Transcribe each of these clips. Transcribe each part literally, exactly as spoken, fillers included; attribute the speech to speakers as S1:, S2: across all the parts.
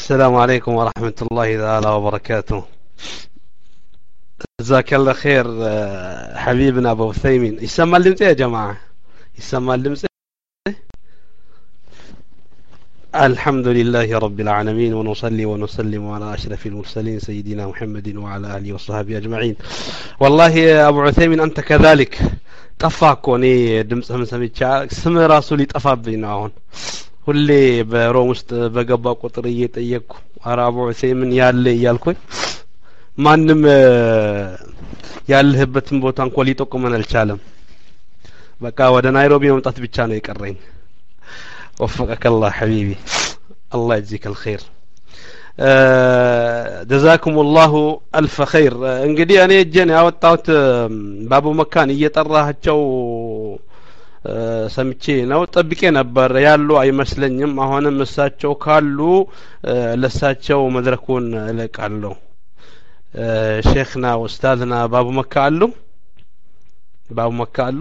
S1: السلام عليكم ورحمة الله تعالى وبركاته. جزاك الله خير حبيبنا أبو عثيمين. يسمى اللمسة يا جماعة، يسمى اللمسة. الحمد لله رب العالمين، ونصلي ونسلم على أشرف المرسلين سيدنا محمد وعلى آله وصحبه أجمعين. والله يا أبو عثيمين أنت كذلك طفاكوني دمص من سميتشا سم راسولي طفابين አሁን ሁሌ በሮም ውስጥ በገባ ቁጥር እየጠየቅኩ አራቡ ዑሰይምን ያለ እያልኩኝ ማንም ያለህበትን ቦታ እንኳን ሊጠቁመን አልቻለም። በቃ ወደ ናይሮቢ መምጣት ብቻ ነው የቀረኝ። وفقك الله حبيبي، الله يجزيك الخير. جزاكم الله ألف خير. እንግዲህ እኔ እጄን ያወጣሁት ባቡ መካን እየጠራቸው ሰምቼ ነው። ጠብቄ ነበር ያሉ አይመስለኝም። አሁንም እሳቸው ካሉ ለሳቸው መድረኩን እለቃለሁ። ሼኽና ኡስታዝና ባቡ መካ አሉ፣ ባቡ መካ አሉ።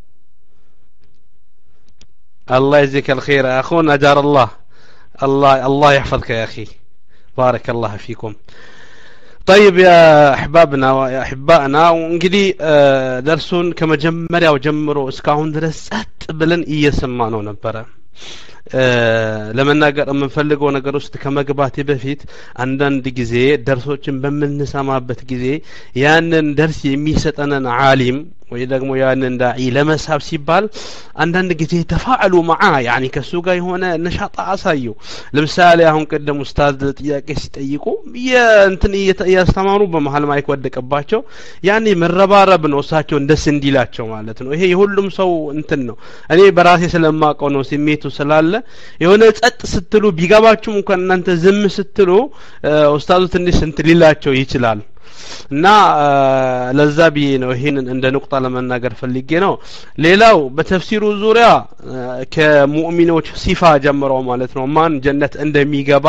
S1: الله يجزيك الخير اخونا جار الله، الله الله يحفظك يا اخي، بارك الله فيكم. طيب يا احبابنا ويا احبائنا، እንግዲህ ደርሱን ከመጀመሪያው ጀምሮ እስካሁን ድረስ ጸጥ ብለን እየሰማነው ነበር። ለመናገር የምንፈልገው ነገር ውስጥ ከመግባቴ በፊት አንዳንድ ጊዜ ደርሶችን በመንሰማበት ጊዜ ያንን ደርስ የሚሰጠንን ዓሊም ወይ ደግሞ ያንን ዳዒ ለመሳብ ሲባል አንዳንድ ጊዜ ተፋዓሉ ማዓ ያኒ ከሱ ጋር የሆነ ነሻጣ አሳዩ። ለምሳሌ አሁን ቀደም ኡስታዝ ጥያቄ ሲጠይቁ የእንትን እያስተማሩ በመሃል ማይክ ወደቀባቸው። ያኒ መረባረብ ነው እሳቸው እንደስ እንዲላቸው ማለት ነው። ይሄ የሁሉም ሰው እንትን ነው። እኔ በራሴ ስለማቀው ነው ስሜቱ ስላለ የሆነ ጸጥ ስትሉ ቢገባችሁም እንኳን እናንተ ዝም ስትሉ ኡስታዙ ትንሽ እንትን ሊላቸው ይችላል። እና ለዛ ብዬ ነው ይሄንን እንደ ንቁጣ ለመናገር ፈልጌ ነው። ሌላው በተፍሲሩ ዙሪያ ከሙእሚኖች ሲፋ ጀምረው ማለት ነው ማን ጀነት እንደሚገባ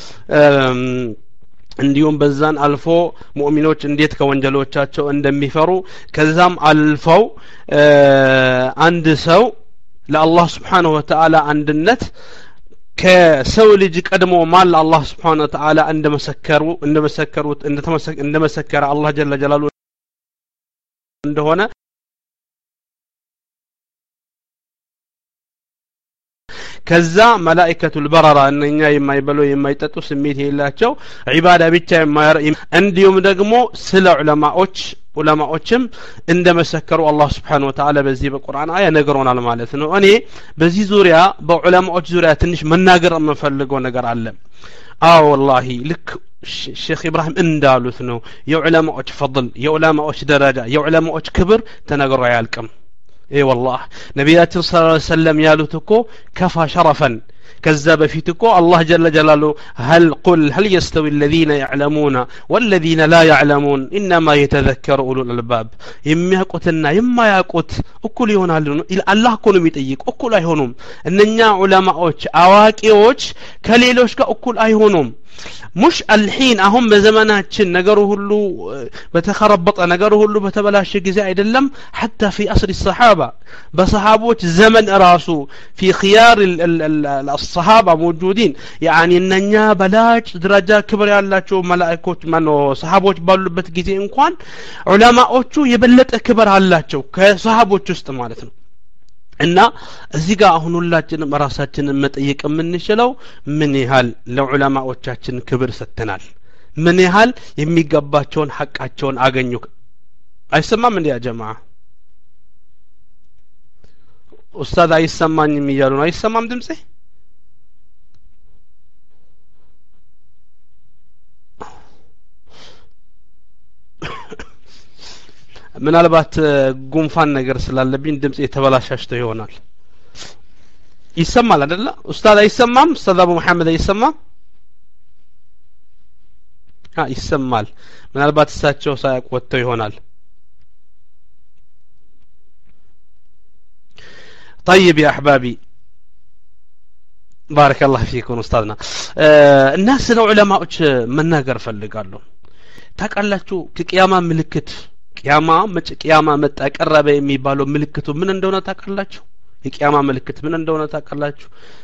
S1: እንዲሁም በዛን አልፎ ሙእሚኖች እንዴት ከወንጀሎቻቸው እንደሚፈሩ ከዛም አልፈው አንድ ሰው ለአላህ Subhanahu Wa Ta'ala አንድነት ከሰው ልጅ ቀድሞ ማል አላህ Subhanahu Wa Ta'ala እንደመሰከሩ እንደመሰከሩት እንደመሰከረ አላህ ጀለ ጀላሉ እንደሆነ ከዛ መላእክቱል በረራ እነኛ የማይበሉ የማይጠጡ ስሜት የሌላቸው ዒባዳ ብቻ የማያር እንዲሁም ደግሞ ስለ ዑለማዎች ዑለማዎችም እንደመሰከሩ አላህ Subhanahu Wa Ta'ala በዚህ በቁርአን አያ ነገሮናል ማለት ነው። እኔ በዚህ ዙሪያ በዑለማዎች ዙሪያ ትንሽ መናገር የምፈልገው ነገር አለ። አዎ والله ልክ ሼክ ኢብራሂም እንዳሉት ነው የዑለማዎች ፈضል፣ የዑለማዎች ደረጃ፣ የዑለማዎች ክብር ተነግሮ አያልቅም። اي والله ነብያችን ሰለላሁ ዐለይሂ ወሰለም ያሉት እኮ ከፋ ሸረፈን ከዛ በፊት እኮ አላህ ጀለ ጀላሉ هل قل هل يستوي الذين يعلمون والذين لا يعلمون انما يتذكر اولو الالباب የሚያውቁትና የማያውቁት እኩል ይሆናሉ አላህ እኮ ነው የሚጠይቅ። እኩል አይሆኑም። እነኛ ዑለማዎች አዋቂዎች ከሌሎች ጋር እኩል አይሆኑም። مش الحين አሁን በዘመናችን ነገሩ ሁሉ በተخربጠ ነገሩ ሁሉ በተበላሸ ጊዜ አይደለም حتى في عصر الصحابه በሰሃቦች ዘመን ራሱ في خيار الصحابه موجودين يعني እነኛ በላጭ ደረጃ ክብር ያላቸው መላእክቶች ማነው ሰሃቦች ባሉበት ጊዜ እንኳን ዑለማዎቹ የበለጠ ክብር አላቸው ከሰሃቦች ውስጥ ማለት ነው። እና እዚህ ጋር አሁን ሁላችንም ራሳችንን መጠየቅ የምንችለው ምን ያህል ለዑለማዎቻችን ክብር ሰጥተናል? ምን ያህል የሚገባቸውን ሐቃቸውን አገኙ? አይሰማም እንዴ ያ ጀማዓ? ኡስታዝ አይሰማኝም እያሉ ነው። አይሰማም ድምጼ? ምናልባት ጉንፋን ነገር ስላለብኝ ድምጽ የተበላሻሽቶ ይሆናል። ይሰማል አይደለ ኡስታዝ? አይሰማም? ኡስታዝ አቡ መሐመድ አይሰማም? አ ይሰማል። ምናልባት እሳቸው ሳያቆተው ይሆናል። طيب يا احبابي بارك الله فيكم استاذنا الناس ነው ዑለማዎች መናገር ፈልጋለሁ። ታውቃላችሁ ከቂያማ ምልክት ቂያማ መጭ ቂያማ መጣ ቀረበ የሚባለው ምልክቱ ምን እንደሆነ ታውቃላችሁ? የቂያማ ምልክት ምን እንደሆነ ታውቃላችሁ?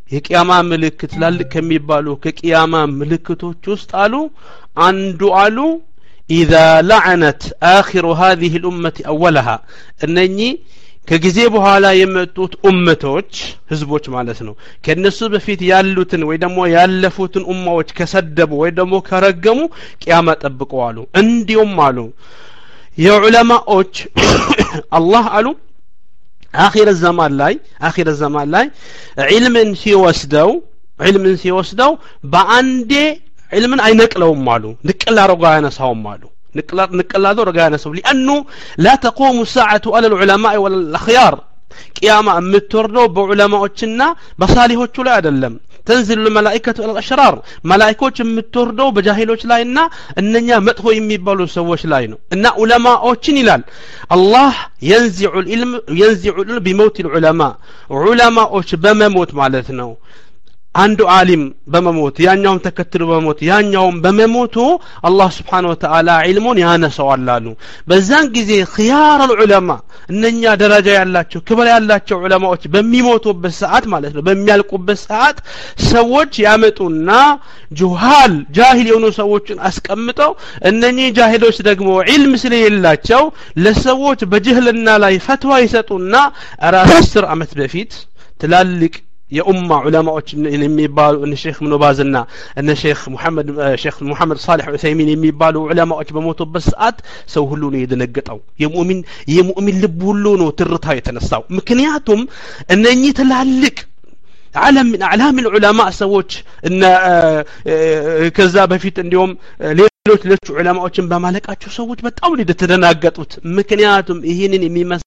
S1: የቂያማ ምልክት ላልክ ከሚባሉ ከቂያማ ምልክቶች ውስጥ አሉ አንዱ አሉ اذا لعنت اخر هذه الامه اولها እነኚህ ከጊዜ በኋላ የመጡት ኡመቶች ህዝቦች ማለት ነው ከነሱ በፊት ያሉትን ወይ ደግሞ ያለፉትን ኡማዎች ከሰደቡ ወይ ደግሞ ከረገሙ ቂያማ ጠብቀው አሉ እንዲሁም አሉ የዑለማዎች አላህ አሉ አኺር الزمان ላይ አኺር الزمان ላይ ዒልምን ሲወስደው ዒልምን ሲወስደው በአንዴ ዒልምን አይነቅለውም አሉ ንቅል አረጋ ያነሳውም አሉ نقل نقل هذا رجعنا سو لأنه لا تقوم الساعة على العلماء والأخيار قيامة متردو بعلماء وجنا بصالحه ولا أدلم تنزل الملائكة إلى الأشرار ملائكة متردو بجاهلوش لاينا أننا مدخو يميبالو سووش لاينو أن علماء وجنلال الله ينزع العلم ينزع العلم بموت العلماء علماء وش بموت مالتنا አንዱ ዓሊም በመሞት ያኛውም ተከትሎ በመሞት ያኛውም በመሞቱ አላህ Subhanahu Wa Ta'ala ዒልሙን ያነሳዋል አሉ በዛን ጊዜ ኺያር العلماء እነኛ ደረጃ ያላቸው ክብር ያላቸው ዑለማዎች በሚሞቱበት ሰዓት ማለት ነው በሚያልቁበት ሰዓት ሰዎች ያመጡና ጁሃል ጃሂል የሆኑ ሰዎችን አስቀምጠው እነኚህ ጃሂሎች ደግሞ ዒልም ስለሌላቸው ለሰዎች በጅህልና ላይ ፈትዋ ይሰጡና አስር አመት በፊት ትላልቅ የኡማ ዑለማዎች የሚባሉ እነ ሼክ ኢብኑ ባዝና እነ ሼክ መሐመድ ሼክ መሐመድ ሷሊህ ዑሰይሚን የሚባሉ ዑለማዎች በሞቱበት ሰዓት ሰው ሁሉ ነው የደነገጠው የሙእሚን የሙእሚን ልብ ሁሉ ነው ትርታ የተነሳው ምክንያቱም እነኚህ ትላልቅ ዓለም من اعلام العلماء ሰዎች እነ ከዛ በፊት እንዲሁም ሌሎች ሌሎች ዑለማዎችን በማለቃቸው ሰዎች በጣም ነው የተደናገጡት ምክንያቱም ይሄንን የሚመስ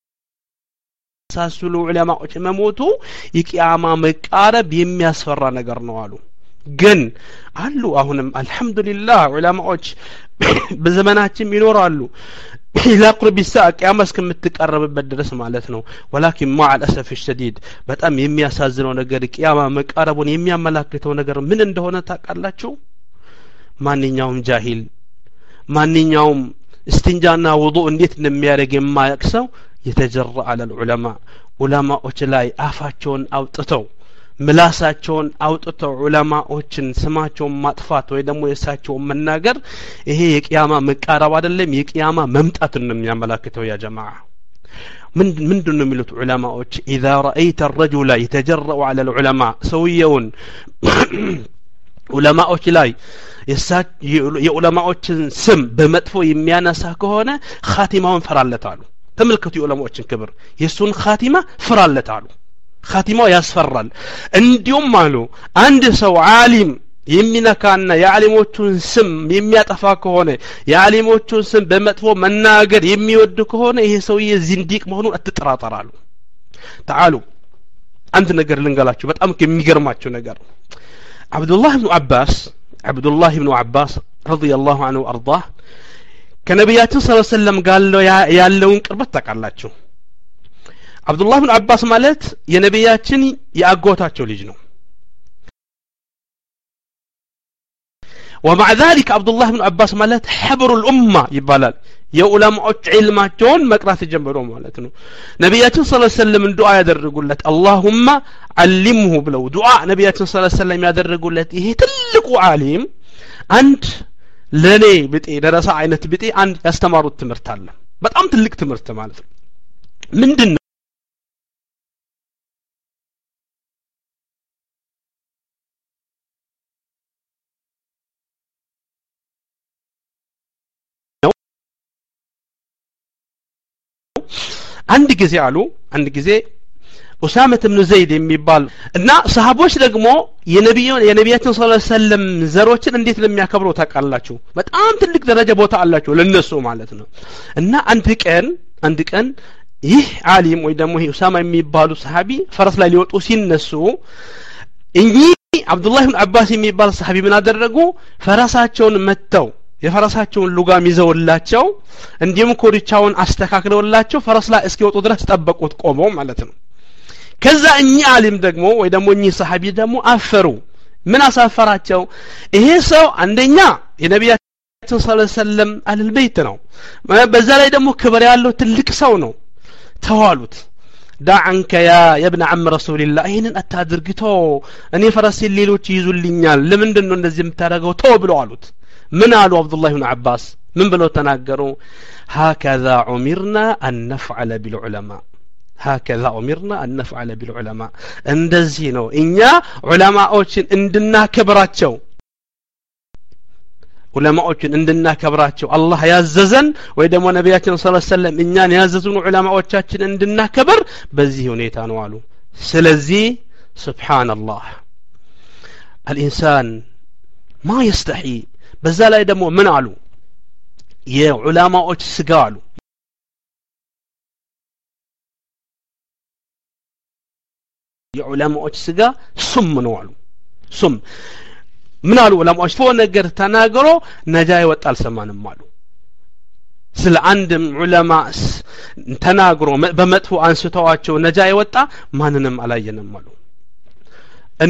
S1: ሳሱሉ ዑለማዎች መሞቱ የቂያማ መቃረብ የሚያስፈራ ነገር ነው አሉ ግን አሉ አሁንም አልহামዱሊላህ ዑለማዎች በዘመናችን ይኖራሉ الى قرب الساعه ቂያማ እስከምትቀርብበት ድረስ ማለት ነው ولكن مع الاسف الشديد በጣም የሚያሳዝነው ነገር ቂያማ መቃረቡን የሚያመላክተው ነገር ምን እንደሆነ ታውቃላችሁ ማንኛውም ጃሂል ማንኛውም استنجانا وضوء እንዴት እንደሚያደርግ የማያውቀው يتجرأ على العلماء علماء ላይ አፋቸውን አውጥተው ምላሳቸውን አውጥተው ዑለማዎችን ስማቸውን ማጥፋት ወይ ደግሞ የሳቸውን መናገር ይሄ የቂያማ መቃረብ አይደለም የቂያማ መምጣትን ነው የሚያመላክተው ያ ጀማዓ ምን ምንድነው የሚሉት ዑለማዎች اذا رايت الرجل يتجرأ على العلماء ሰውየውን ዑለማዎች ላይ የዑለማዎችን ስም በመጥፎ የሚያነሳ ከሆነ ኻቲማውን ፈራለታሉ ተመልከቱ የዑለማዎችን ክብር የሱን ኻቲማ ፈራለታሉ ኻቲማው ያስፈራል እንዲሁም አሉ አንድ ሰው ዓሊም የሚነካና የዓሊሞቹን ስም የሚያጠፋ ከሆነ የዓሊሞቹን ስም በመጥፎ መናገር የሚወድ ከሆነ ይሄ ሰውዬ ዝንዲቅ መሆኑን አትጠራጠራሉ ታአሉ አንድ ነገር ልንገላችሁ በጣም የሚገርማችሁ ነገር አብዱላህ ኢብኑ አባስ አብዱላህ ኢብኑ አባስ ረዲየላሁ ዐንሁ ወአርዳህ ከነብያችን ሰለላሁ ዐለይሂ ወሰለም ጋር ያለውን ቅርበት ታውቃላችሁ አብዱላህ ኢብኑ አባስ ማለት የነብያችን ያጎታቸው ልጅ ነው ومع ذلك عبد الله بن عباس مالت حبر الامه يبالال የዑለማዎች ዒልማቸውን መቅራት ጀምሮ ማለት ነው ነብያችን ሰለላሁ ዐለይሂ ወሰለም ዱዓ ያደረጉለት اللهم علمه ብለው ዱዓ ነብያችን ሰለላሁ ዐለይሂ ወሰለም ያደረጉለት ይሄ ትልቁ ዓሊም አንድ ለኔ ብጤ ደረሳ አይነት ብጤ አንድ ያስተማሩት ትምህርት አለ በጣም ትልቅ ትምህርት ማለት ነው ምንድነው አንድ ጊዜ አሉ አንድ ጊዜ ኡሳመህ ኢብኑ ዘይድ የሚባል እና ሰሃቦች ደግሞ የነብዩ የነብያችን ሰለላሁ ዐለይሂ ወሰለም ዘሮችን እንዴት ለሚያከብሩ ታውቃላችሁ በጣም ትልቅ ደረጃ ቦታ አላቸው ለነሱ ማለት ነው እና አንድ ቀን አንድ ቀን ይህ ዓሊም ወይ ደግሞ ይህ ኡሳማ የሚባሉ ሰሃቢ ፈረስ ላይ ሊወጡ ሲነሱ እንጂ አብዱላህ ኢብኑ አባስ የሚባል ሰሃቢ ምን አደረጉ ፈረሳቸውን መተው የፈረሳቸውን ሉጋም ይዘውላቸው እንዲሁም ኮርቻውን አስተካክለውላቸው ፈረስ ላይ እስኪወጡ ድረስ ጠበቁት ቆመው ማለት ነው ከዛ እኛ ዓሊም ደግሞ ወይ ደግሞ እኚህ ሰሃቢ ደግሞ አፈሩ ምን አሳፈራቸው ይሄ ሰው አንደኛ የነብያችን ሰለላሁ ዐለይሂ ወሰለም አህለል ቤት ነው በዛ ላይ ደግሞ ክብር ያለው ትልቅ ሰው ነው ተዋሉት دع عنك يا يا ابن عم رسول الله ይሄንን አታድርግተው እኔ ፈረስ ሌሎች ይዙልኛል ለምንድን ነው እንደዚህ የምታደርገው ተው ብለው አሉት ምን አሉ አብዱላህ ኢብኑ አባስ ምን ብለው ተናገሩ هكذا عمرنا أن نفعل بالعلماء هكذا أمرنا أن نفعل بالعلماء እንደዚህ ነው እኛ ዑለማዎችን እንድናከብራቸው ዑለማዎችን እንድናከብራቸው አላህ ያዘዘን ወይ ደግሞ ነብያችን ሰለላሁ ዐለይሂ ወሰለም እኛን ያዘዙን ዑለማዎቻችን እንድናከብር በዚህ ሁኔታ ነው አሉ ስለዚህ ሱብሃንአላህ الانسان ما يستحي በዛ ላይ ደግሞ ምን አሉ የዑለማዎች ስጋ አሉ የዑለማዎች ስጋ ሱም ነው አሉ ሱም ምን አሉ ዑለማዎች ፈው ነገር ተናገሮ ነጃ ይወጣል ሰማንም አሉ ስለ አንድም ዑለማ ተናገሮ በመጥፎ አንስተዋቸው ነጃ ይወጣ ማንንም አላየንም አሉ እኔ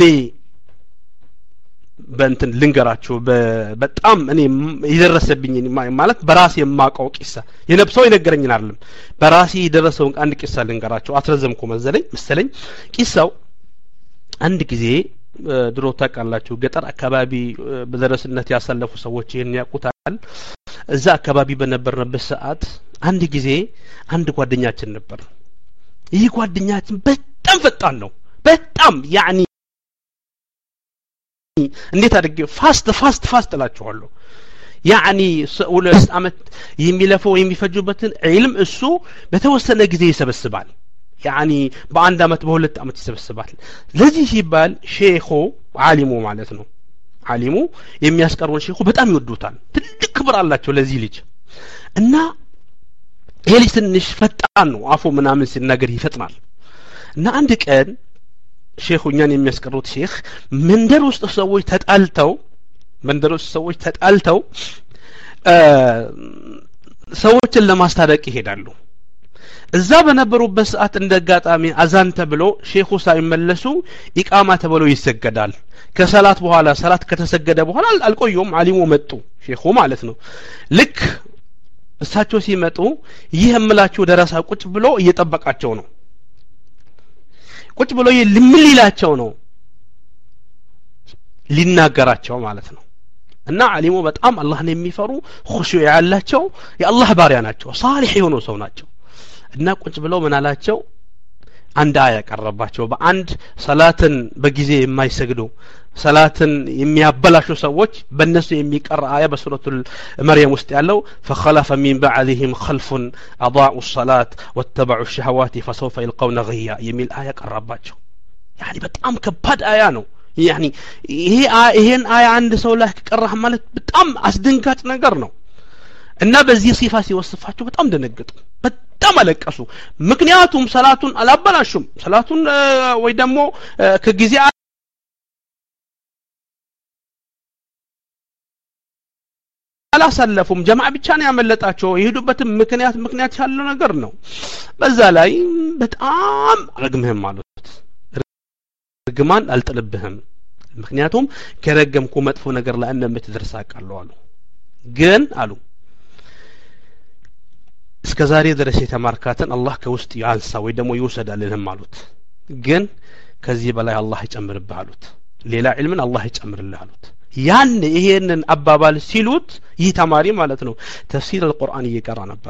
S1: በእንትን ልንገራችሁ በጣም እኔ ይደረሰብኝ ማለት በራሴ የማቀው ቂሳ የነብሰው ይነገረኝን አይደለም በራሴ ይደረሰው አንድ ቂሳ ልንገራችሁ አትረዘምኩ መዘለኝ መሰለኝ ቂሳው አንድ ጊዜ ድሮ ታውቃላችሁ ገጠር አካባቢ በደረስነት ያሳለፉ ሰዎች ይሄን ያውቁታል እዛ አካባቢ በነበርንበት ሰዓት አንድ ጊዜ አንድ ጓደኛችን ነበር ይህ ጓደኛችን በጣም ፈጣን ነው በጣም ያኒ እንዴት አድርጌ ፋስት ፋስት ፋስት ላችኋለሁ ያኒ ሁለት አመት የሚለፈው የሚፈጁበትን ዒልም እሱ በተወሰነ ጊዜ ይሰበስባል ያኒ በአንድ አመት በሁለት አመት ይሰበስባል ለዚህ ሲባል ሼኹ ዓሊሙ ማለት ነው ዓሊሙ የሚያስቀርውን ሼኹ በጣም ይወዱታል ትልቅ ክብር አላቸው ለዚህ ልጅ እና ይሄ ልጅ ትንሽ ፈጣን ነው አፉ ምናምን ሲናገር ይፈጥናል እና አንድ ቀን ሼኹኛን የሚያስቀሩት ሼኽ መንደር ውስጥ ሰዎች ተጣልተው መንደር ውስጥ ሰዎች ተጣልተው ሰዎችን ለማስታረቅ ይሄዳሉ እዛ በነበሩበት ሰዓት እንደጋጣሚ አዛን ተብሎ ሼኹ ሳይመለሱ ኢቃማ ተብሎ ይሰገዳል ከሰላት በኋላ ሰላት ከተሰገደ በኋላ አልቆዩም ዓሊሙ መጡ ሼኹ ማለት ነው ልክ እሳቸው ሲመጡ ይህ እምላችሁ ደረሳ ቁጭ ብሎ እየጠበቃቸው ነው ቁጭ ብሎ ይልምላቸው ነው ሊናገራቸው ማለት ነው እና ዓሊሙ በጣም አላህን የሚፈሩ ኹሹዕ ያላቸው የአላህ ባሪያ ናቸው ሷሊህ የሆኑ ሰው ናቸው እና ቁጭ ብለው ምን አላቸው አንድ አያ ቀረባቸው በአንድ ሰላትን በጊዜ የማይሰግዱ ሰላትን የሚያበላሹ ሰዎች በእነሱ የሚቀራ አያ በሱረቱል መርየም ውስጥ ያለው فخلف من بعدهم خلف اضاعوا الصلاه واتبعوا الشهوات فسوف يلقون غيا የሚል አያ ቀረባቸው يعني በጣም ከባድ አያ ነው يعني ይሄ ይሄን አያ አንድ ሰው ላይ ከቀራህ ማለት በጣም አስደንጋጭ ነገር ነው እና በዚህ ሲፋ ሲወስፋቸው በጣም ደነገጡ በጣም አለቀሱ ምክንያቱም ሰላቱን አላበላሹም ሰላቱን ወይ ደግሞ ከጊዜ አላሳለፉም ጀማዓ ብቻ ነው ያመለጣቸው ይሄዱበት ምክንያት ምክንያት ያለው ነገር ነው በዛ ላይ በጣም ረግምህም ማለት ረግማን አልጥልብህም ምክንያቱም ከረገምኩ መጥፎ ነገር ላይ እንደምትደርስ አውቃለሁ አሉ ግን አሉ እስከዛሬ ድረስ የተማርካተን አላህ ከውስጥ ያንሳ ወይ ደግሞ ይወሰዳልህም አሉት ግን ከዚህ በላይ አላህ ይጨምርብህ አሉት ሌላ ዒልምን አላህ ይጨምርልህ አሉት ያን ይሄንን አባባል ሲሉት ይህ ተማሪ ማለት ነው ተፍሲር አልቁርአን እየቀራ ነበር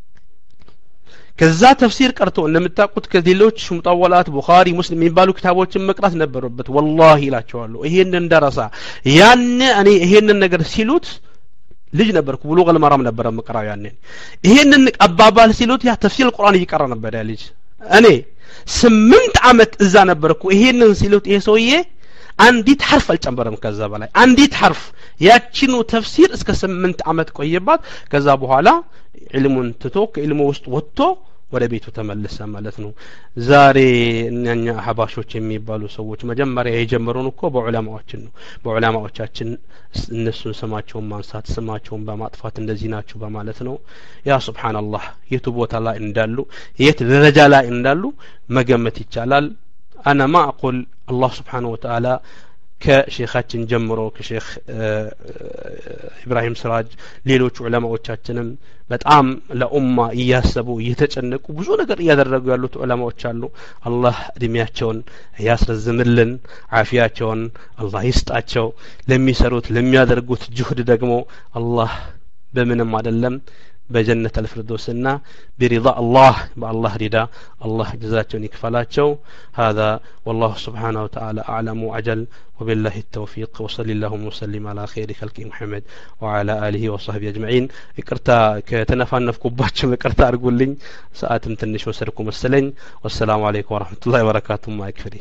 S1: ከዛ ተፍሲር ቀርቶ እንደምታውቁት ከሌሎች ሙጣወላት ቡኻሪ ሙስሊም የሚባሉ ክታቦችን መቅራት ነበረበት ወላሂ ይላቸዋለሁ ይሄንን ደረሳ ያን እኔ ይሄንን ነገር ሲሉት ልጅ ነበርኩ ብሉግ አልመራም ነበር መቅራው ያኔ ይሄንን አባባል ሲሉት ያ ተፍሲር ቁርአን ይቀራ ነበር ያ ልጅ እኔ ስምንት አመት እዛ ነበርኩ ይሄንን ሲሉት ይሄ ሰውዬ አንዲት ሐርፍ አልጨመረም ከዛ በላይ አንዲት ሐርፍ ያቺኑ ተፍሲር እስከ ስምንት አመት ቆየባት ከዛ በኋላ ዒልሙን ትቶ ከዒልሙ ውስጥ ወጥቶ ወደ ቤቱ ተመለሰ ማለት ነው ዛሬ እኛኛ ሐባሾች የሚባሉ ሰዎች መጀመሪያ የጀመሩን እኮ በዑለማዎችን ነው በዑለማዎቻችን እነሱን ስማቸውን ማንሳት ስማቸውን በማጥፋት እንደዚህ ናቸው በማለት ነው ያ ሱብሃንአላህ የቱ ቦታ ላይ እንዳሉ የት ደረጃ ላይ እንዳሉ መገመት ይቻላል انا ما اقول الله سبحانه وتعالى ከሼኻችን ጀምሮ ከሼኽ ኢብራሂም ስራጅ ሌሎች ዑለማዎቻችንም በጣም ለኡማ እያሰቡ እየተጨነቁ ብዙ ነገር እያደረጉ ያሉት ዑለማዎች አሉ። አላህ እድሜያቸውን ያስረዝምልን፣ አፊያቸውን አላህ ይስጣቸው። ለሚሰሩት ለሚያደርጉት ጅሁድ ደግሞ አላህ በምንም አይደለም بجنة الفردوس النا برضا الله بالله رضا الله جزاهم يكفلاቸው. هذا والله سبحانه وتعالى أعلم وأجل وبالله التوفيق وصلى اللهم وسلم على خير خلق محمد وعلى آله وصحبه أجمعين. إكرتا كتنفعنفكم إكرتا أرجولين ساعات تنش وسركم السلام والسلام عليكم ورحمة الله وبركاته. ما يكفري.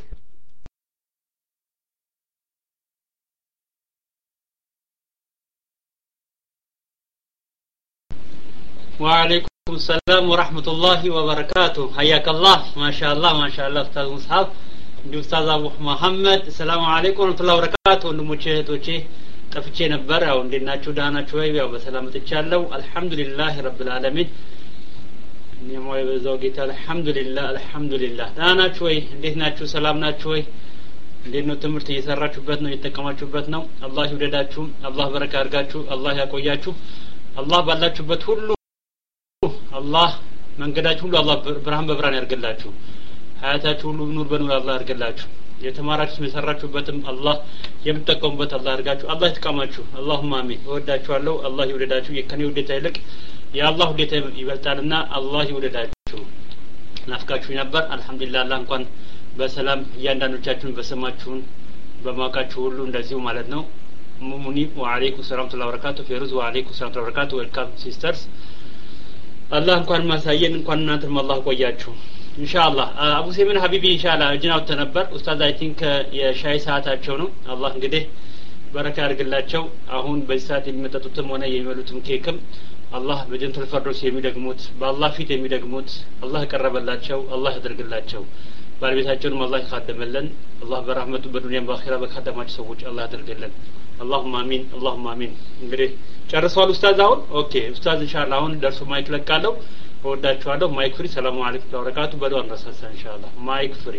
S2: وعليكم السلام ورحمة الله وبركاته. حياك الله. ما شاء الله ما شاء الله أستاذ مصعب እንዲሁ ኡስታዝ አቡ መሐመድ ሰላም አለይኩም ወራህመቱላሂ ወበረካቱ። ወንድሞቼ እህቶቼ ጠፍቼ ነበር። ያው እንዴት ናችሁ? ደህና ናችሁ ወይ? ያው በሰላም መጥቻለሁ። አልহামዱሊላህ ረብል ዓለሚን። እኔም ወይ በዛው ጌታ አልহামዱሊላህ አልহামዱሊላህ። ደህና ናችሁ ወይ? እንዴት ናችሁ? ሰላም ናችሁ ወይ? እንዴት ነው? ትምህርት እየሰራችሁበት ነው? እየተጠቀማችሁበት ነው? አላህ ይውደዳችሁ። አላህ በረካ ያርጋችሁ። አላህ ያቆያችሁ። አላህ ባላችሁበት ሁሉ አላህ መንገዳችሁ ሁሉ አላህ ብርሃን በብርሃን ያርግላችሁ። ሀያታችሁ ሁሉ ኑር በኑር አላህ ያርግላችሁ። የተማራችሁት የሰራችሁበትም አላህ የምትጠቀሙበት አላህ ያርጋችሁ። አላህ ይጥቀማችሁ። አላሁማ አሚን። እወዳችኋለሁ። አላህ ይውደዳችሁ። የከኔ ውዴታ ይልቅ የአላህ ውዴታ ይበልጣልና አላህ ይውደዳችሁ። ናፍቃችሁ ነበር። አልহামዱሊላህ አላህ እንኳን በሰላም እያንዳንዶቻችሁን በሰማችሁን በማውቃችሁ ሁሉ እንደዚሁ ማለት ነው። ሙሙኒብ ወአለይኩም ሰላም ወበረካቱ። ፌሩዝ ወአለይኩም ሰላም ወበረካቱ። ዌልካም ሲስተርስ። አላህ እንኳን ማሳየን እንኳን እናንተም አላህ ቆያችሁ ኢንሻአላህ። አቡ ሰይመን ሀቢቢ ኢንሻአላህ እጅናው ተነበር ኡስታዝ አይ ቲንክ የሻይ ሰዓታቸው ነው። አላህ እንግዲህ በረካ ያርግላቸው። አሁን በዚህ ሰዓት የሚመጠጡትም ሆነ የሚበሉትም ኬክም አላህ በጀነቱል ፈርዶስ የሚደግሙት በአላህ ፊት የሚደግሙት አላህ ያቀረበላቸው አላህ ያደርግላቸው። ባለቤታቸውንም አላህ ይካደመልን። አላህ በረህመቱ በዱንያም በአኺራ በካደማቸው ሰዎች አላህ ያደርግልን። اللهم امين اللهم امين። እንግዲህ ጨርሰዋል ኡስታዝ አሁን? ኦኬ ኡስታዝ ኢንሻአላህ አሁን ደርሶ ማይክ ለቃለሁ። እወዳችኋለሁ። ማይክ ፍሪ። ሰላም አለይኩም ወበረካቱ። በሉ አንረሳሳ ኢንሻአላህ። ማይክ ፍሪ።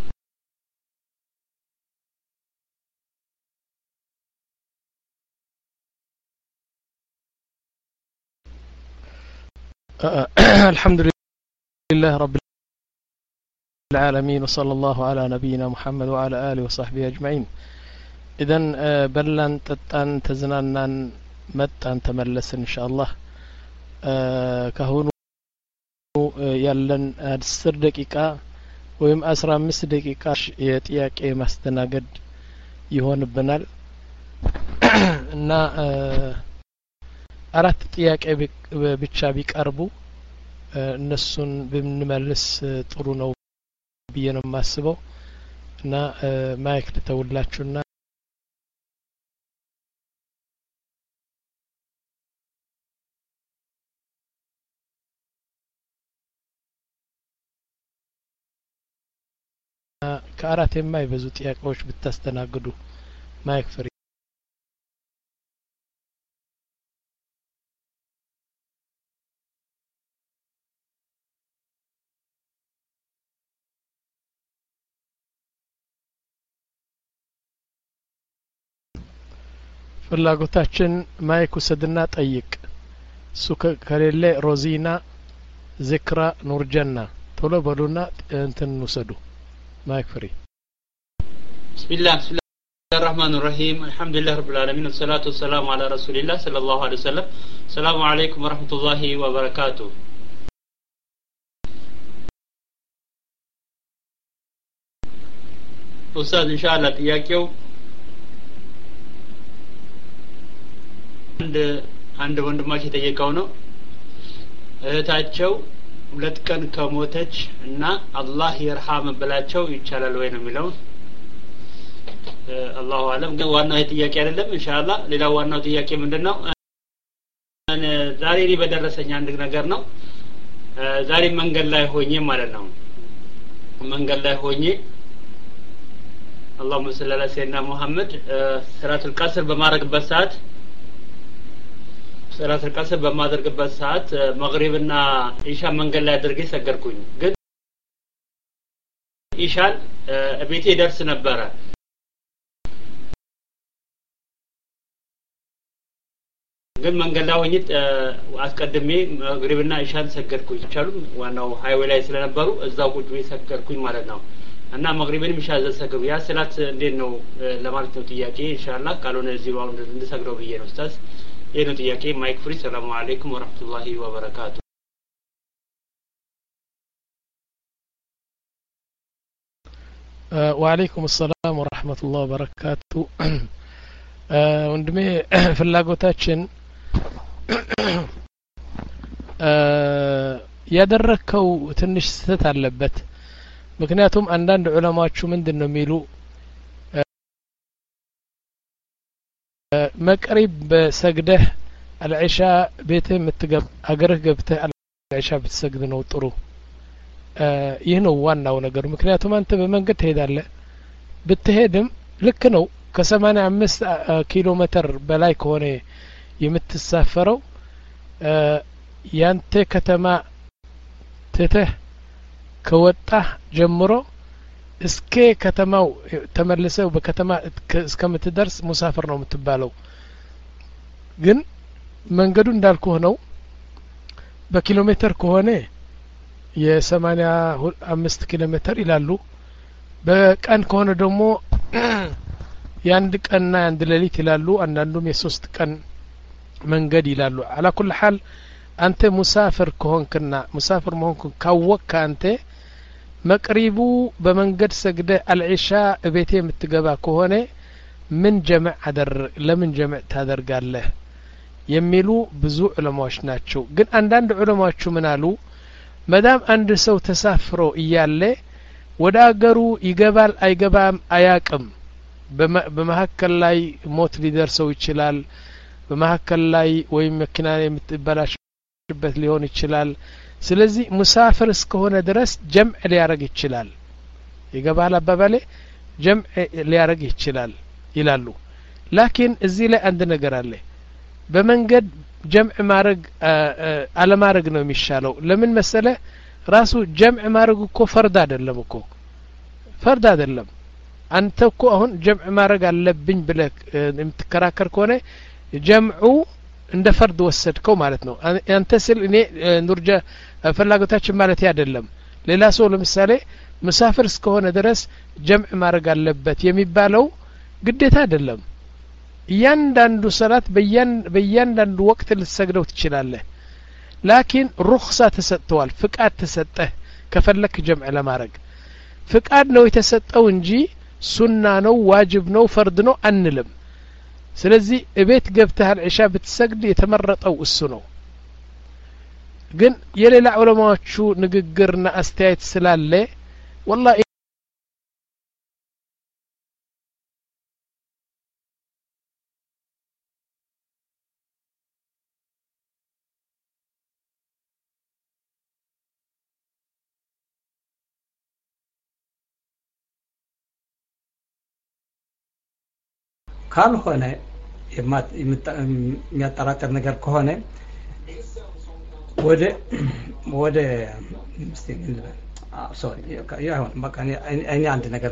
S3: الحمد لله رب العالمين وصلى الله على نبينا محمد وعلى آله وصحبه أجمعين. إذن بلان تتان تزنانان متان تملس إن شاء الله. كهونو يلن عشر دقيقة ويم أسرع مس دقيقة يتياك مستناقد يهون بنال እና አራት ጥያቄ ብቻ ቢቀርቡ እነሱን ብንመልስ ጥሩ ነው ብዬ ነው የማስበው። እና ማይክ ልተውላችሁና ከአራት የማይበዙ ጥያቄዎች ብታስተናግዱ ማይክ ፍሪ። ፍላጎታችን ማይክ ውሰድና ጠይቅ። እሱ ከሌለ ሮዚና ዚክራ ኑርጀና ቶሎ በሉና እንትን ውሰዱ። ማይክ ፍሪ።
S2: ቢስሚላህ ቢስሚላሂር ረህማኒር ረሂም አልহামዱሊላህ ረብል ዓለሚን ወሰላቱ ወሰላሙ ዐላ ረሱሊላህ ሰለላሁ ዐለይሂ ወሰለም። ሰላሙ አለይኩም ወራህመቱላሂ ወበረካቱ። ኡስታዝ ኢንሻአላህ ጥያቄው አንድ አንድ ወንድማችን የጠየቀው ነው። እህታቸው ሁለት ቀን ከሞተች እና አላህ ይርሃም ብላቸው ይቻላል ወይ ነው የሚለው። አላሁ አለም። ግን ዋናው ጥያቄ አይደለም ኢንሻአላህ። ሌላው ዋናው ጥያቄ ምንድነው? ዛሬ ላይ በደረሰኝ አንድ ነገር ነው። ዛሬ መንገድ ላይ ሆኜ ማለት ነው መንገድ ላይ ሆኜ اللهم صل على سيدنا محمد ሰላቱል ቀስር በማድረግበት ሰዓት ሰላቱል ቀስር በማድረግበት ሰዓት መግሪብና ኢሻ መንገድ ላይ አድርጌ ሰገድኩኝ። ግን ኢሻን ቤቴ ደርስ ነበረ ግን መንገድ ላይ ሆኜ አስቀድሜ መግሪብና ኢሻን ሰገድኩኝ ይቻሉ ዋናው ሃይዌይ ላይ ስለነበሩ እዛው ቁጭ ብዬ ሰገድኩኝ ማለት ነው እና መግሪብንም ኢሻ ዘሰገዱ ያ ሰላት እንዴት ነው ለማለት ነው ጥያቄ ኢንሻአላህ ካልሆነ እዚህ ባው እንድሰግደው ብዬ ነው ኡስታዝ ይሄ ነው ጥያቄ ማይክ ፍሪ ሰላም አለይኩም ወራህመቱላሂ ወበረካቱ
S3: وعليكم السلام ورحمة الله وبركاته ወንድሜ ፍላጎታችን ያደረከው ትንሽ ስህተት አለበት ምክንያቱም አንዳንድ ዑለማዎቹ ምንድነው የሚሉ መቅሪብ ሰግደህ አልዒሻ ቤትህ የምትገብ አገርህ ገብተህ አልዒሻ ብትሰግድ ነው ጥሩ ይህ ነው ዋናው ነገር ምክንያቱም አንተ በመንገድ ትሄዳለህ ብትሄድም ልክ ነው ከ85 ኪሎ ሜትር በላይ ከሆነ የምትሳፈረው ያንተ ከተማ ትተህ ከወጣህ ጀምሮ እስከ ከተማው ተመልሰው በከተማ እስከምትደርስ ሙሳፍር ነው የምትባለው ግን መንገዱ እንዳልኩህ ነው በኪሎ ሜትር ከሆነ የ85 ኪሎ ሜትር ይላሉ በቀን ከሆነ ደግሞ ያንድ ቀንና ያንድ ሌሊት ይላሉ አንዳንዱም የሶስት ቀን መንገድ ይላሉ አላ ኩል ሐል አንተ ሙሳፍር ከሆንክና ሙሳፍር መሆንክ ካወቅክ አንተ መቅሪቡ በመንገድ ሰግደ አልዒሻ እቤቴ የምትገባ ከሆነ ምን ጀምዕ አደር ለምን ጀምዕ ታደርጋለህ የሚሉ ብዙ ዑለማዎች ናቸው ግን አንዳንድ ዑለማዎች ምን አሉ መዳም አንድ ሰው ተሳፍሮ እያለ ወደ አገሩ ይገባል አይገባም አያቅም በመሐከል ላይ ሞት ሊደርሰው ይችላል በመሐከል ላይ ወይም መኪና የምትበላሽበት ሊሆን ይችላል ስለዚህ ሙሳፍር እስከሆነ ድረስ ጀምዕ ሊያረግ ይችላል ይገባል አባባሌ ጀምዕ ሊያረግ ይችላል ይላሉ ላኪን እዚህ ላይ አንድ ነገር አለ በመንገድ ጀምዕ ማረግ አለ ማረግ ነው የሚሻለው ለምን መሰለ ራሱ ጀምዕ ማረግ እኮ ፈርድ አይደለም እኮ ፈርድ አይደለም አንተ እኮ አሁን ጀምዕ ማረግ አለብኝ ብለህ የምትከራከር ከሆነ ጀምዑ እንደ ፈርድ ወሰድከው ማለት ነው አንተ ስል እኔ ኑርጃ ፍላጎታችን ማለት አይደለም ሌላ ሰው ለምሳሌ ሙሳፍር እስከሆነ ድረስ ጀምዕ ማረግ አለበት የሚባለው ግዴታ አይደለም እያንዳንዱ ሰላት በያን በእያንዳንዱ ወቅት ልትሰግደው ትችላለህ ላኪን ሩኽሳ ተሰጥቷል ፍቃድ ተሰጠህ ከፈለክ ጀምዕ ለማረግ ፍቃድ ነው የተሰጠው እንጂ ሱና ነው ዋጅብ ነው ፈርድ ነው አንልም ስለዚህ እቤት ገብተህ አልዒሻ ብትሰግድ የተመረጠው እሱ ነው ግን የሌላ ዑለማዎቹ ንግግርና አስተያየት ስላለ والله
S4: ካልሆነ የሚያጠራጥር ነገር ከሆነ ወደ ወደ ሶሪ ያሁን በቃ እኔ አንድ ነገር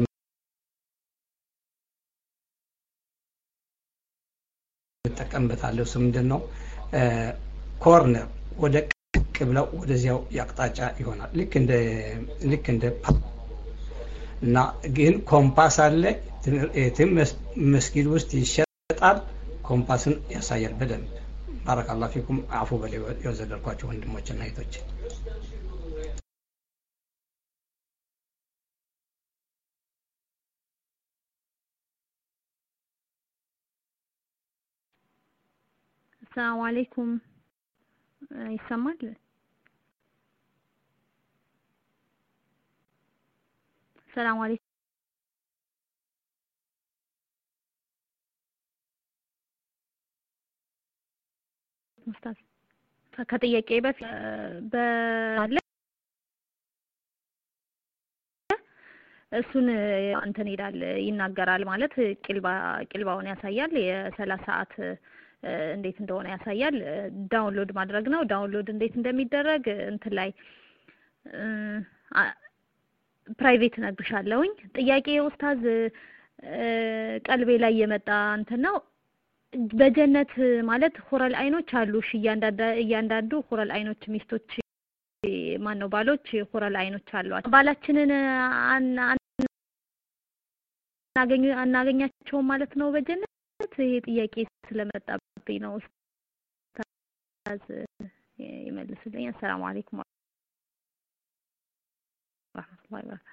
S4: ተጠቀምበታለሁ እሱ ምንድነው ኮርነር ወደ ቅብለው ወደዚያው ያቅጣጫ ይሆናል ልክ እንደ ልክ እንደ እና ግን ኮምፓስ አለ እትም መስጊድ ውስጥ ይሸጣል ኮምፓስን ያሳያል በደንብ ባረካላሁ ፊኩም አፉ በለው የወዘደርኳችሁ ወንድሞችና እህቶች
S5: السلام عليكم يسمعك السلام عليكم استاذ ከጥያቄ በፊት በአለ እሱን አንተን ይላል ይናገራል ማለት ቅልባ ቅልባውን ያሳያል የ30 ሰዓት እንዴት እንደሆነ ያሳያል ዳውንሎድ ማድረግ ነው ዳውንሎድ እንዴት እንደሚደረግ እንትን ላይ ፕራይቬት ነግርሻለሁኝ ጥያቄ ኡስታዝ ቀልቤ ላይ የመጣ እንትን ነው በጀነት ማለት ሁረል አይኖች አሉ እሺ እያንዳንዱ እያንዳንዱ ሁረል አይኖች ሚስቶች ማን ነው ባሎች ሁረል አይኖች አሏቸው ባላችንን አናገኙ አናገኛቸው ማለት ነው በጀነት ይሄ ጥያቄ ስለመጣብኝ ነው ኡስታዝ ይመልስልኝ አሰላሙ አለይኩም ወራህመቱላሂ ወበረካቱ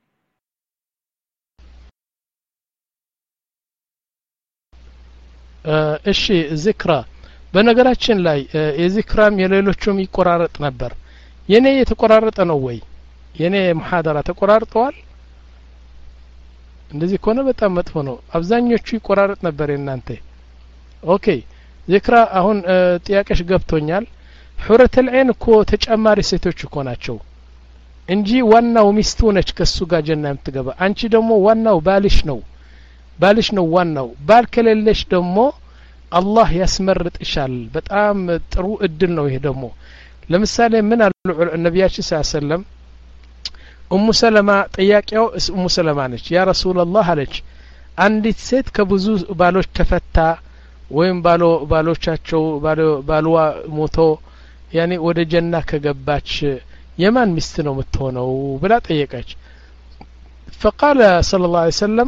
S3: እሺ ዚክራ በነገራችን ላይ የዚክራም የሌሎቹም ይቆራረጥ ነበር የኔ የተቆራረጠ ነው ወይ የኔ ሙሐደራ ተቆራርጠዋል እንደዚህ ከሆነ በጣም መጥፎ ነው አብዛኞቹ ይቆራረጥ ነበር እናንተ ኦኬ ዚክራ አሁን ጥያቄሽ ገብቶኛል ሑረተል ዐይን እኮ ተጨማሪ ሴቶች እኮ ናቸው እንጂ ዋናው ሚስቱ ነች ከሱ ጋር ጀና የምትገባ አንቺ ደግሞ ዋናው ባልሽ ነው ባልሽ ነው ዋናው ባል ከሌለሽ ደግሞ አላህ ያስመርጥሻል በጣም ጥሩ እድል ነው ይሄ ደግሞ ለምሳሌ ምን አሉ ነብያችን ሰለላሁ ዐለይሂ ወሰለም ኡሙ ሰለማ ጥያቄው ኡሙ ሰለማ ነች ያ ረሱላህ አለች አንዲት ሴት ከብዙ ባሎች ተፈታ ወይም ባሎ ባሎቻቸው ባሎ ባልዋ ሞቶ ያኔ ወደ ጀና ከገባች የማን ሚስት ነው የምትሆነው ብላ ጠየቀች فقال صلى الله عليه وسلم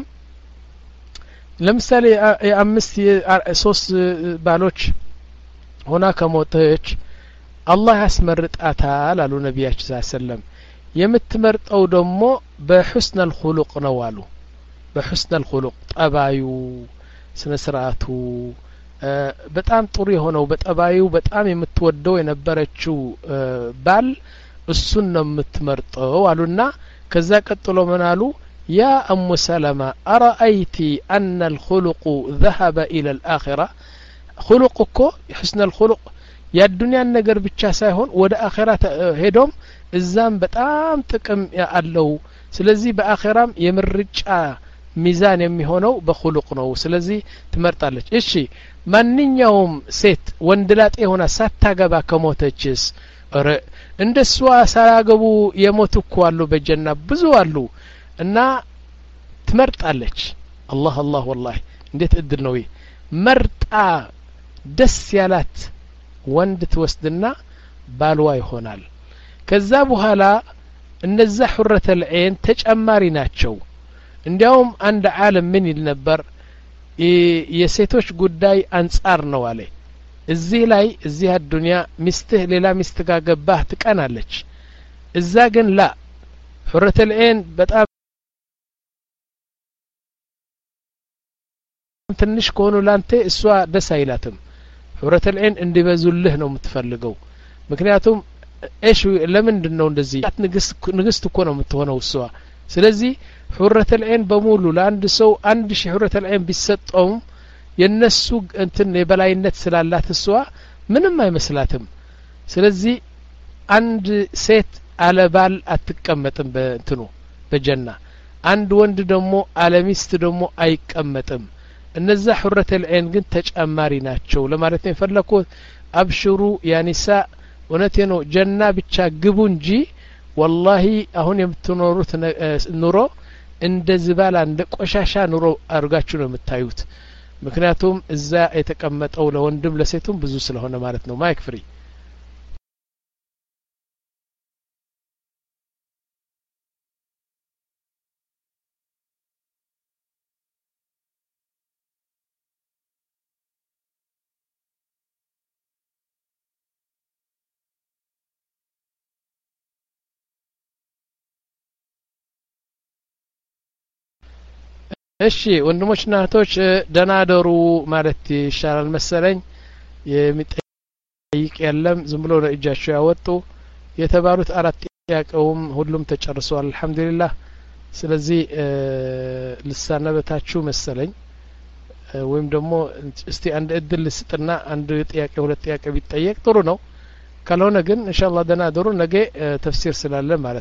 S3: ለምሳሌ የአምስት ሶስት ባሎች ሆና ከሞተች አላህ ያስመርጣታል አሉ ነብያችን ሰለላሁ ዐለይሂ ወሰለም የምትመርጠው ደግሞ በሁስን الخلق ነው አሉ በሁስን الخلق ጠባዩ ስነ ስርዓቱ በጣም ጥሩ የሆነው በጠባዩ በጣም የምትወደው የነበረችው ባል እሱን ነው የምትመርጠው አሉና ከዛ ቀጥሎ ምን አሉ يا أم سلمة أرأيت أن الخلق ذهب إلى الآخرة خلقك حسن الخلق يا الدنيا النجر بتشاسيهون ودا آخرة هدوم الزام بتام تكم يالله سلزي بآخرام يمرجع ميزان يميهونو بخلق نو سلزي تمرطالج እሺ ማንኛውም ሴት ወንድላጤ ሆና ሳታገባ ከሞተችስ እንደሷ ሳያገቡ የሞቱ እኮ አሉ በጀና ብዙ አሉ እና ትመርጣለች አላህ አላህ والله እንዴት እድል ነው ይሄ መርጣ ደስ ያላት ወንድ ትወስድና ባልዋ ይሆናል ከዛ በኋላ እነዛ ሑረተል ዐይን ተጨማሪ ናቸው እንዲያውም አንድ ዓለም ምን ይል ነበር የሴቶች ጉዳይ አንጻር ነው አለ እዚህ ላይ እዚህ አዱንያ ሚስትህ ሌላ ሚስት ጋር ገባህ ትቀናለች እዛ ግን ላ ሑረተል ዐይን በጣም ትንሽ ከሆኑ ላንተ እሷ ደስ አይላትም ሑረተል ዐይን እንዲበዙልህ ነው የምትፈልገው ምክንያቱም እሺ ለምንድነው እንደዚህ ንግስት ንግስት እኮ ነው የምትሆነው እሷ ስለዚህ ሑረተል ዐይን በሙሉ ለአንድ ሰው አንድ ሺህ ሑረተል ዐይን ቢሰጠው የነሱ እንትን የበላይነት ስላላት እሷ ምንም አይመስላትም ስለዚህ አንድ ሴት አለባል አትቀመጥም በእንትኑ በጀና አንድ ወንድ ደግሞ አለሚስት ደግሞ አይቀመጥም እነዛ ሑረተል ዐይን ግን ተጨማሪ ናቸው ለማለት ነው የፈለኩት አብሽሩ ያ ኒሳ እውነቴ ነው ጀና ብቻ ግቡ እንጂ ወላሂ አሁን የምትኖሩት ኑሮ እንደ ዝባላ እንደ ቆሻሻ ኑሮ አርጋችሁ ነው የምታዩት ምክንያቱም እዛ የተቀመጠው ለወንድም ለሴቱም ብዙ ስለሆነ ማለት ነው ማይክ ፍሪ እሺ ወንድሞችና እህቶች ደናደሩ ማለት ይሻላል መሰለኝ የሚጠይቅ የለም ዝም ብሎ ለእጃቸው ያወጡ የተባሉት አራት ጥያቄውም ሁሉም ተጨርሷል አልহামዱሊላህ ስለዚህ ልሳነበታችሁ መሰለኝ ወይም ደግሞ እስቲ አንድ እድል ልስጥና አንድ ጥያቄ ሁለት ጥያቄ ቢጠየቅ ጥሩ ነው ካልሆነ ግን ኢንሻአላህ ደናደሩ ነገ ተፍሲር ስላለ ማለት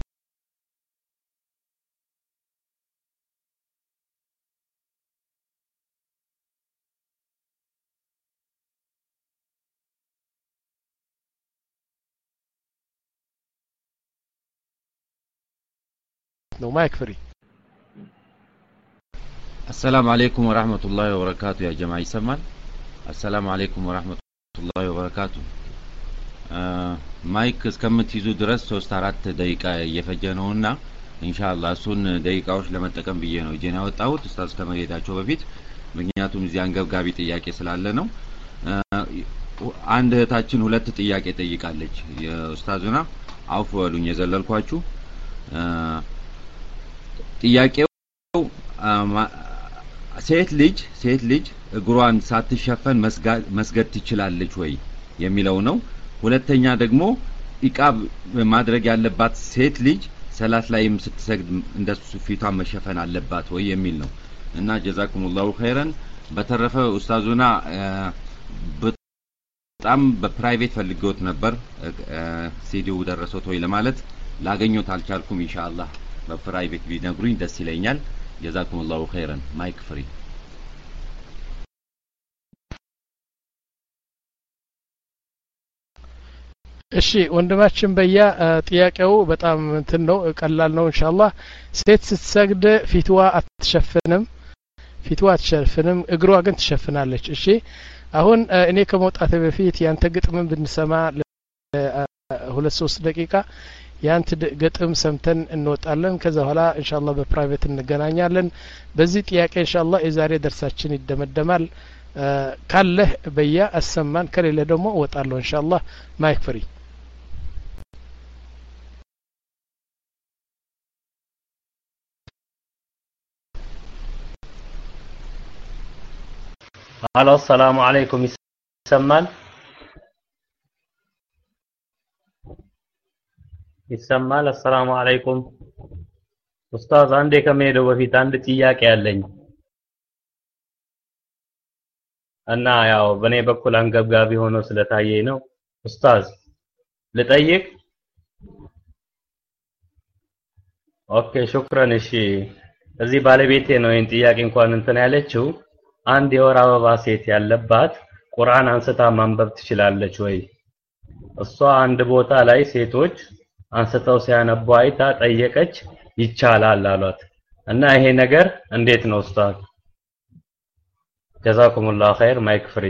S3: ነው ማይክ ፍሪ
S6: السلام عليكم ورحمة الله وبركاته يا جماعة يسمعن السلام عليكم ورحمة الله وبركاته ማይክ እስከምትይዙ ድረስ ሶስት አራት ደቂቃ እየፈጀ ነውና ኢንሻአላህ እሱን ደቂቃዎች ለመጠቀም ብዬ ነው ጄና ወጣሁት ኡስታዝ ከመሄዳቸው በፊት ምክንያቱም እዚህ አንገብጋቢ ጥያቄ ስላለ ነው አንድ እህታችን ሁለት ጥያቄ ጠይቃለች የኡስታዙና አውፍ ወሉኝ የዘለልኳችሁ ጥያቄው ሴት ልጅ ሴት ልጅ እግሯን ሳትሸፈን መስገድ ትችላለች ወይ የሚለው ነው ሁለተኛ ደግሞ ኢቃብ ማድረግ ያለባት ሴት ልጅ ሰላት ላይም ስትሰግድ እንደሱ ፊቷን መሸፈን አለባት ወይ የሚል ነው እና ጀዛኩሙላሁ ኸይረን በተረፈ ኡስታዙና በጣም በፕራይቬት ፈልገውት ነበር ሲዲው ደረሰው ወይ ለማለት ላገኘው ታልቻልኩም ኢንሻአላህ በፕራይቬት ቢነግሩኝ ደስ ይለኛል ጀዛኩሙላሁ ኸይረን ማይክ ፍሪ
S3: እሺ ወንድማችን በያ ጥያቄው በጣም እንትን ነው ቀላል ነው ኢንሻአላህ ሴት ስትሰግድ ፊትዋ አትሸፍንም ፊትዋ አትሸፍንም እግሯ ግን ትሸፍናለች እሺ አሁን እኔ ከመውጣቴ በፊት ያንተ ግጥምን ብንሰማ ሁለት ሶስት ደቂቃ ያንተ ግጥም ሰምተን እንወጣለን ከዛ በኋላ ኢንሻአላህ በፕራይቬት እንገናኛለን በዚህ ጥያቄ ኢንሻአላህ የዛሬ ደርሳችን ይደመደማል ካለ በያ አሰማን ከሌለ ደግሞ ወጣለሁ ኢንሻአላህ ማይክ ፍሪ
S7: الو السلام عليكم يسمال يسمال السلام عليكم ኡስታዝ አንዴ ከመሄደው በፊት አንድ ጥያቄ ያለኝ እና ያው በኔ በኩል አንገብጋቢ ሆኖ ስለታየኝ ነው ኡስታዝ ልጠይቅ ኦኬ ሹክራን እሺ እዚህ ባለቤቴ ነው ይሄን ጥያቄ እንኳን እንትን ያለችው አንድ የወር አበባ ሴት ያለባት ቁርአን አንስታ ማንበብ ትችላለች ወይ እሷ አንድ ቦታ ላይ ሴቶች አንስተው ሲያነቡ አይታ ጠየቀች ይቻላል አሏት እና ይሄ ነገር እንዴት ነው ኡስታዝ ጀዛኩሙላሁ ኸይር ማይክ ፍሪ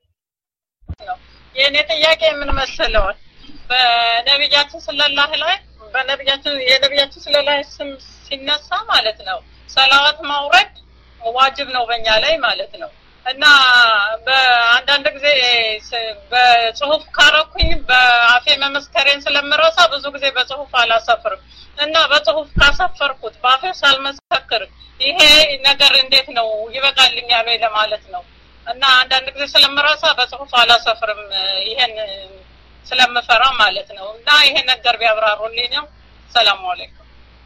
S8: የኔ ጥያቄ ምን መሰለው በነብያችን ሰለላሁ ዐለይሂ በነብያችን የነብያችን ሰለላሁ ዐለይሂ ወሰለም ሲነሳ ማለት ነው ሰላዋት ማውረድ ዋጅብ ነው በእኛ ላይ ማለት ነው እና በአንዳንድ ጊዜ በጽሁፍ ካረኩኝ በአፌ መመስከሬን ስለምረሳ ብዙ ጊዜ በጽሁፍ አላሰፍርም እና በጽሁፍ ካሰፈርኩት በአፌ ሳልመሰክር ይሄ ነገር እንዴት ነው ይበቃልኛል ወይ ለማለት ነው እና አንዳንድ ጊዜ ስለምረሳ በጽሁፍ አላሰፍርም ይሄን ስለምፈራ ማለት ነው እና ይሄ ነገር ቢያብራሩልኝ ነው ሰላም አለይኩም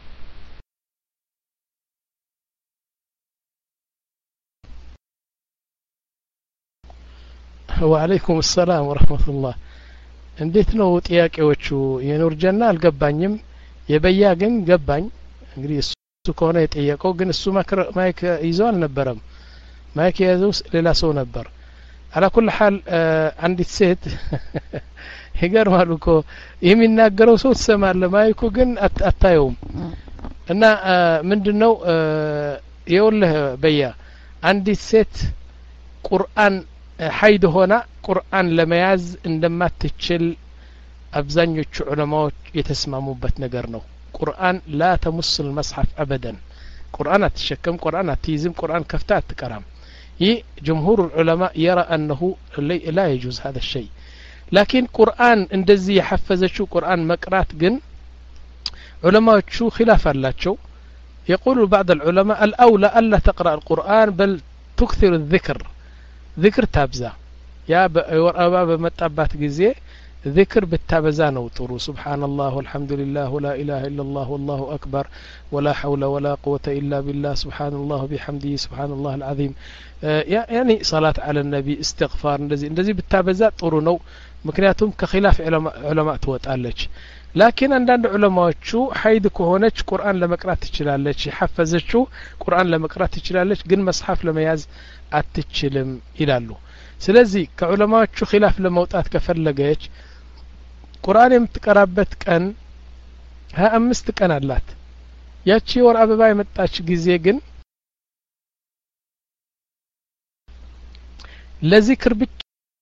S3: ወአለይኩም ሰላም ወራህመቱላህ እንዴት ነው ጥያቄዎቹ የኑር ጀና አልገባኝም የበያ ግን ገባኝ እንግዲህ እሱ ከሆነ የጠየቀው ግን እሱ ማይክ ይዞ አልነበረም ማይክ ያዘው ሌላ ሰው ነበር على كل حال አንዲት ሴት ይገርማል እኮ የሚናገረው ሰው ተሰማለ ማይኩ ግን አታየውም እና ምንድነው ይኸውልህ በያ አንዲት ሴት ቁርአን ሐይድ ሆና ቁርአን ለመያዝ እንደማትችል አብዛኞቹ ዑለማዎች የተስማሙበት ነገር ነው ቁርአን لا تمس المصحف ابدا ቁርአን አትሸከም ቁርአን አትይዝም ቁርአን ከፍታ አትቀራም ይህ جمهور العلماء يرى انه لا يجوز هذا الشيء لكن ቁርአን እንደዚህ የሐፈዘችው ቁርአን መቅራት ግን ዑለማዎቹ خلاف አላቸው يقول بعض العلماء الاولى الا تقرا القرآن بل تكثر الذكر ذكر تابزا يا ورابا بمطابات ጊዜ ذكر بالتابزا ነው ጥሩ سبحان الله والحمد لله ولا اله الا الله والله اكبر ولا حول ولا قوه الا بالله سبحان الله بحمده سبحان الله العظيم يعني صلاه على النبي استغفار እንደዚህ እንደዚህ بالتابزا ጥሩ ነው ምክንያቱም ከخلاف ዑለማ ትወጣለች لكن አንዳንድ ዑለማዎቹ ሐይድ ከሆነች ቁርአን ለመቅራት ትችላለች ሐፈዘችው ቁርአን ለመቅራት ትችላለች ግን መስሐፍ ለመያዝ አትችልም ይላሉ ስለዚህ ከዑለማዎቹ خلاف ለመውጣት ከፈለገች ቁርአን የምትቀራበት ቀን ሀያ አምስት ቀን አላት ያቺ ወር አበባ የመጣች ጊዜ ግን ለዚክር ብቻ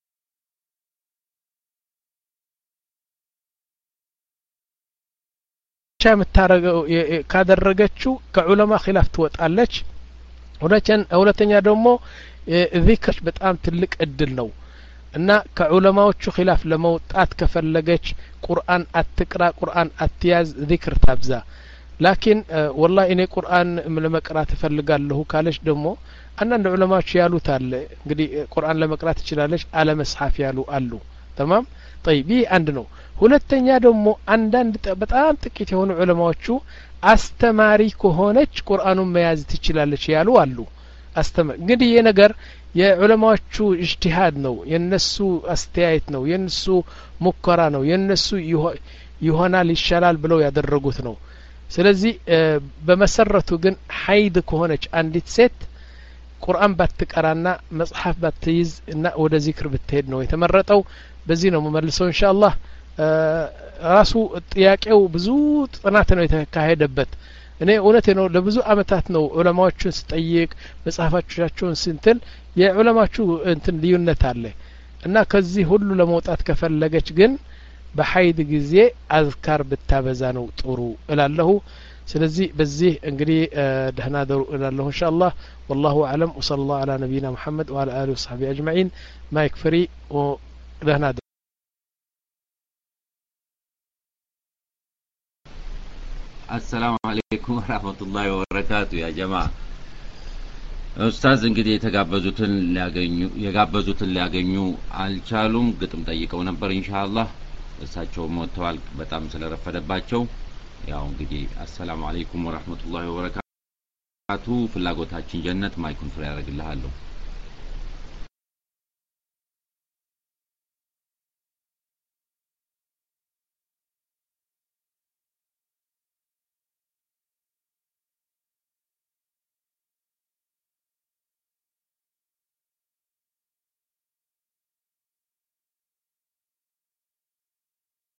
S3: የምታረገው ካደረገችው ከዑለማ ኺላፍ ትወጣለች ሁለተኛ ደግሞ ዚክር በጣም ትልቅ እድል ነው እና ከዑለማዎቹ ኺላፍ ለመውጣት ከፈለገች ቁርአን አትቅራ ቁርአን አትያዝ ዚክር ታብዛ ላኪን ወላሂ እኔ ቁርአን ለመቅራት እፈልጋለሁ ካለች ደግሞ አንዳንድ ዑለማዎች ያሉት አለ እንግዲህ ቁርአን ለመቅራት ትችላለች አለ መስሐፍ ያሉ አሉ تمام طيب ይህ አንድ ነው ሁለተኛ ደግሞ አንዳንድ በጣም ጥቂት የሆኑ ዑለማዎቹ አስተማሪ ከሆነች ቁርአኑን መያዝ ትችላለች ያሉ አሉ አስተማሪ እንግዲህ ይሄ ነገር የዑለማዎቹ ኢጅቲሃድ ነው የነሱ አስተያየት ነው የነሱ ሙከራ ነው የነሱ ይሆናል ይሻላል ብለው ያደረጉት ነው ስለዚህ በመሰረቱ ግን ሐይድ ከሆነች አንዲት ሴት ቁርአን ባትቀራና መጽሐፍ ባትይዝ እና ወደ ዚክር ብትሄድ ነው የተመረጠው በዚህ ነው መመልሰው ኢንሻአላህ ራሱ ጥያቄው ብዙ ጥናት ነው የተካሄደበት እኔ እውነቴ ነው ለብዙ አመታት ነው ዑለማዎቹን ስጠይቅ መጽሐፋቸውን ስንትን የዑለማዎቹ እንትን ልዩነት አለ እና ከዚህ ሁሉ ለመውጣት ከፈለገች ግን በሐይድ ጊዜ አዝካር ብታበዛ ነው ጥሩ እላለሁ ስለዚህ በዚህ እንግዲህ ደህና ደሩ እላለሁ ኢንሻአላህ والله اعلم وصلى الله على نبينا محمد وعلى اله وصحبه اجمعين ما يكفري ودهنا
S6: السلام عليكم ورحمة الله وبركاته يا جماعة ኡስታዝ እንግዲህ የተጋበዙትን ሊያገኙ የጋበዙትን ሊያገኙ አልቻሉም ግጥም ጠይቀው ነበር ኢንሻአላህ እሳቸው ሞተዋል በጣም ስለረፈደባቸው ያው እንግዲህ አሰላሙ አለይኩም ወራህመቱላሂ ወበረካቱ ፍላጎታችን ጀነት ማይኩን ፍሬ ያደርግልሃለሁ